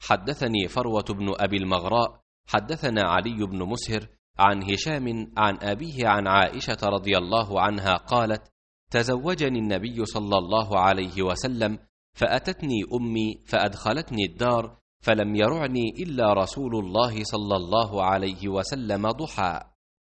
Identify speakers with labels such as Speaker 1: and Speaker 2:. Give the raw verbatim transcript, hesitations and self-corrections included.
Speaker 1: حدثني فروة بن أبي المغراء حدثنا علي بن مسهر عن هشام عن أبيه عن عائشة رضي الله عنها قالت: تزوجني النبي صلى الله عليه وسلم، فأتتني أمي فأدخلتني الدار، فلم يرعني إلا رسول الله صلى الله عليه وسلم ضحى.